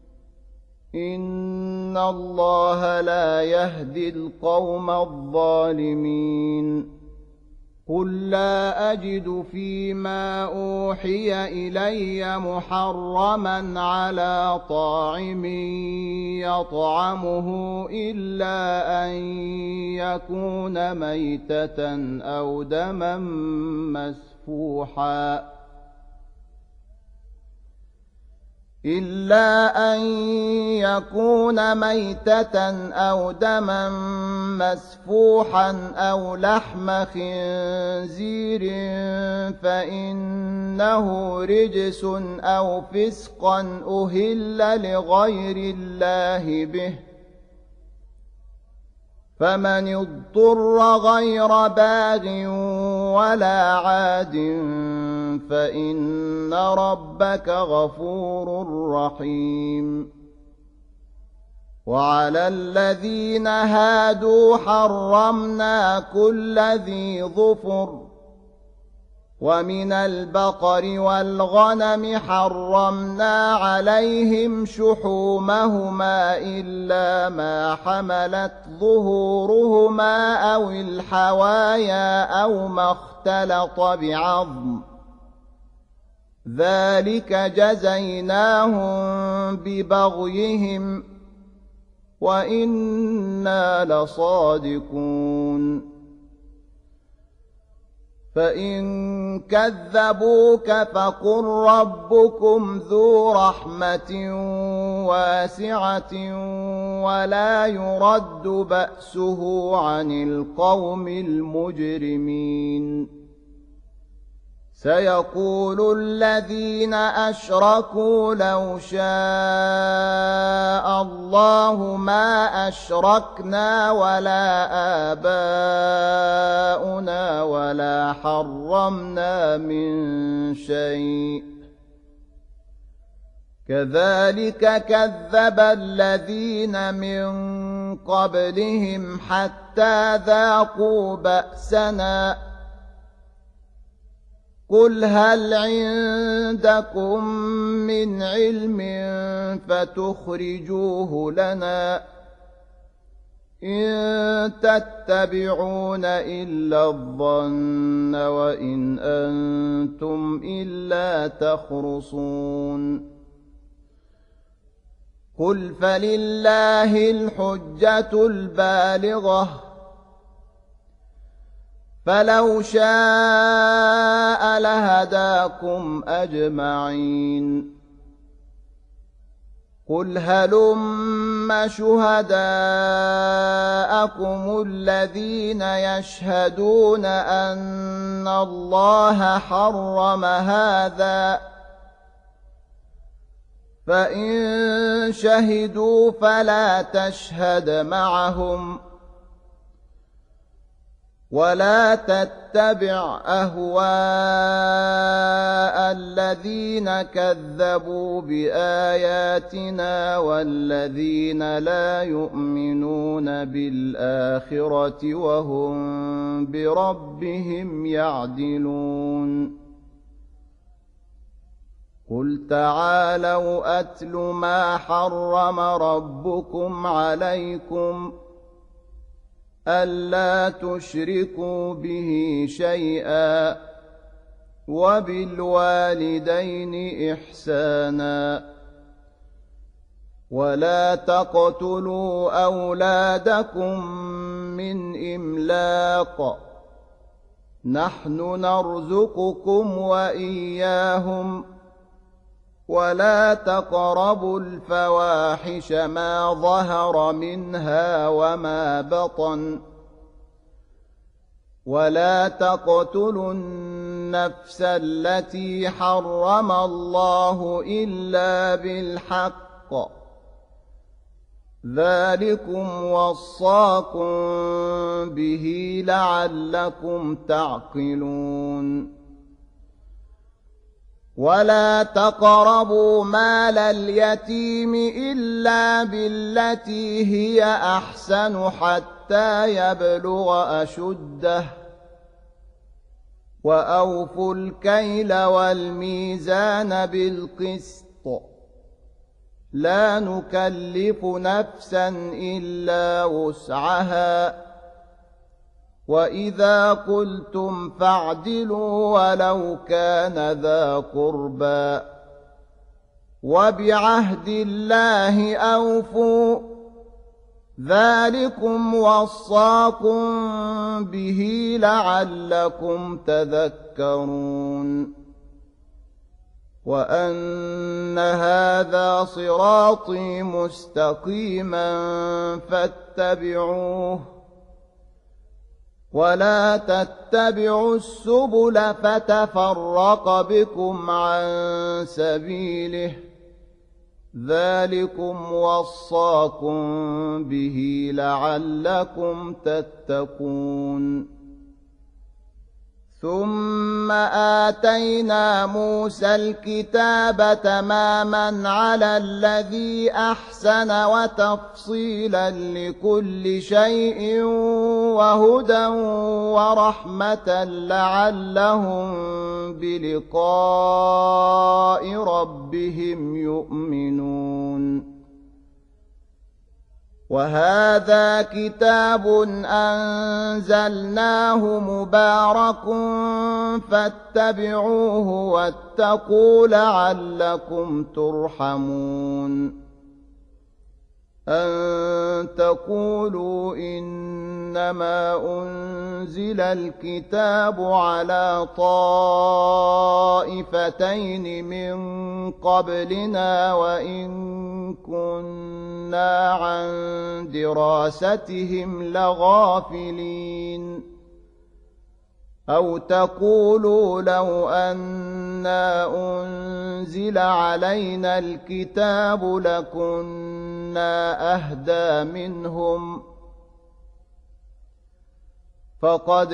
إن الله لا يهدي القوم الظالمين قل لا أجد فيما أوحي إلي محرما على طاعم يطعمه إلا أن يكون ميتة أو دما مسفوحا إلا أن يكون ميتة أو دما مسفوحا أو لحم خنزير فإنه رجس أو فسقا أهل لغير الله به فمن اضطر غير باغ ولا عاد فإن ربك غفور رحيم وعلى الذين هادوا حرمنا كل ذي ظفر ومن البقر والغنم حرمنا عليهم شحومهما إلا ما حملت ظهورهما أو الحوايا أو ما اختلط بعظم ذلك جزيناهم ببغيهم وإنا لصادقون فإن كذبوك فقل ربكم ذو رحمة واسعة ولا يرد بأسه عن القوم المجرمين سيقول الذين أشركوا لو شاء الله ما أشركنا ولا آباؤنا ولا حرمنا من شيء كذلك كذب الذين من قبلهم حتى ذاقوا بأسنا قل هل عندكم من علم فتخرجوه لنا إن تتبعون إلا الظن وإن أنتم إلا تخرصون قل فلله الحجة البالغة فلو شاء لهداكم أجمعين قل هلم شهداءكم الذين يشهدون أن الله حرم هذا فإن شهدوا فلا تشهد معهم ولا تتبع أهواء الذين كذبوا بآياتنا والذين لا يؤمنون بالآخرة وهم بربهم يعدلون قل تعالوا أتل ما حرم ربكم عليكم ألا تشركوا به شيئا وبالوالدين إحسانا ولا تقتلوا أولادكم من إملاق نحن نرزقكم وإياهم ولا تقربوا الفواحش ما ظهر منها وما بطن ولا تقتلوا النفس التي حرم الله إلا بالحق ذلكم وصاكم به لعلكم تعقلون ولا تقربوا مال اليتيم إلا بالتي هي أحسن حتى يبلغ أشده وأوفوا الكيل والميزان بالقسط لا نكلف نفسا إلا وسعها وإذا قلتم فاعدلوا ولو كان ذا قربى وبعهد الله أوفوا ذلكم وصاكم به لعلكم تذكرون وأن هذا صراطي مستقيما فاتبعوه ولا تتبعوا السبل فتفرق بكم عن سبيله ذلكم وصاكم به لعلكم تتقون ثم آتينا موسى الكتاب تماما على الذي أحسن وتفصيلا لكل شيء وهدى ورحمة لعلهم بلقاء ربهم يؤمنون وهذا كتاب أنزلناه مبارك فاتبعوه واتقوا لعلكم ترحمون أن تقولوا إنما أنزل الكتاب على طائفتين من قبلنا وإن كنا عن دراستهم لغافلين أو تقولوا لو أنا أنزل علينا الكتاب لكنا أهدى منهم فقد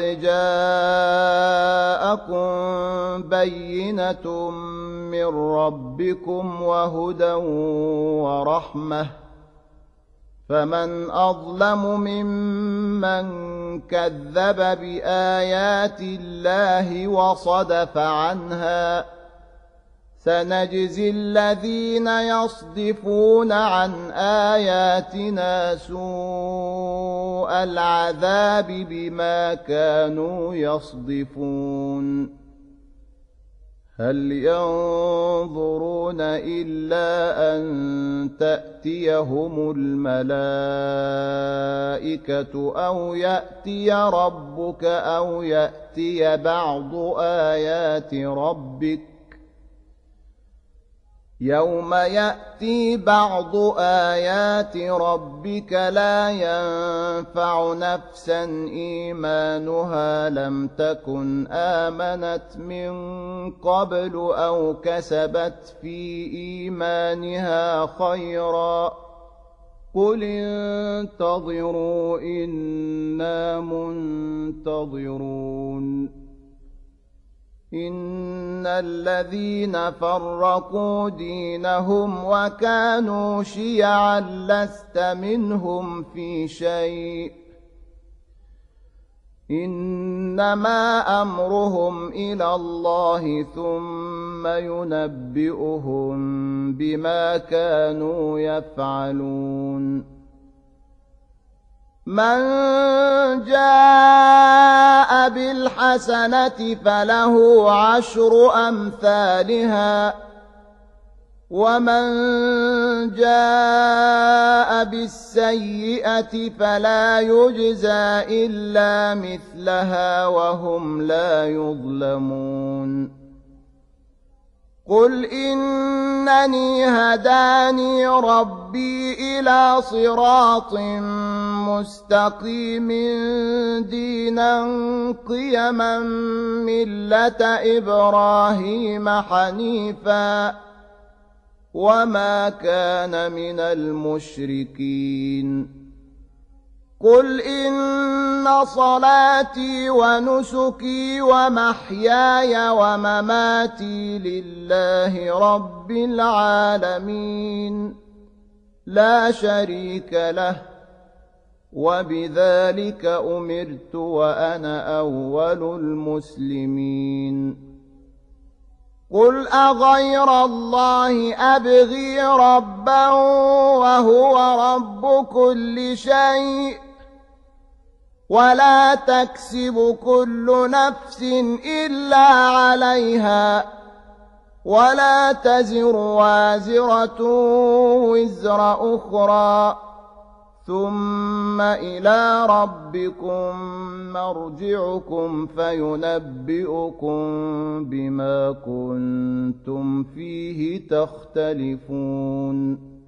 جاءكم بينة من ربكم وهدى ورحمة فمن أظلم ممن كذب بآيات الله وصدف عنها سنجزي الذين يصدفون عن آياتنا سوء العذاب بما كانوا يصدفون هل ينظرون إلا أن تأتيهم الملائكة أو يأتي ربك أو يأتي بعض آيات ربك يوم يأتي بعض آيات ربك لا ينفع نفسا إيمانها لم تكن آمنت من قبل أو كسبت في إيمانها خيرا قل انتظروا إنا منتظرون إن الذين فرقوا دينهم وكانوا شيعا لست منهم في شيء إنما أمرهم إلى الله ثم ينبئهم بما كانوا يفعلون من جاء بالحسنة فله عشر أمثالها ومن جاء بالسيئة فلا يجزى إلا مثلها وهم لا يظلمون قل إنني هداني ربي إلى صراط مستقيم دينا قيما ملة إبراهيم حنيفا وما كان من المشركين قل إن صلاتي ونسكي ومحياي ومماتي لله رب العالمين لا شريك له وبذلك أمرت وأنا أول المسلمين قل أغير الله أبغي ربا وهو رب كل شيء ولا تكسب كل نفس إلا عليها ولا تزر وازرة وزر أخرى ثم إلى ربكم مرجعكم فينبئكم بما كنتم فيه تختلفون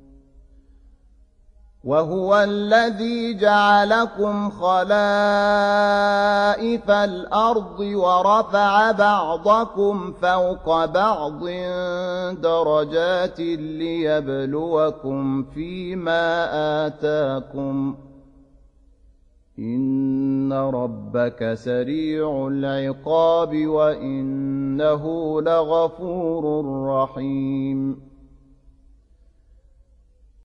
وهو الذي جعلكم خلائف الأرض ورفع بعضكم فوق بعض درجات ليبلوكم فيما آتاكم إن ربك سريع العقاب وإنه لغفور رحيم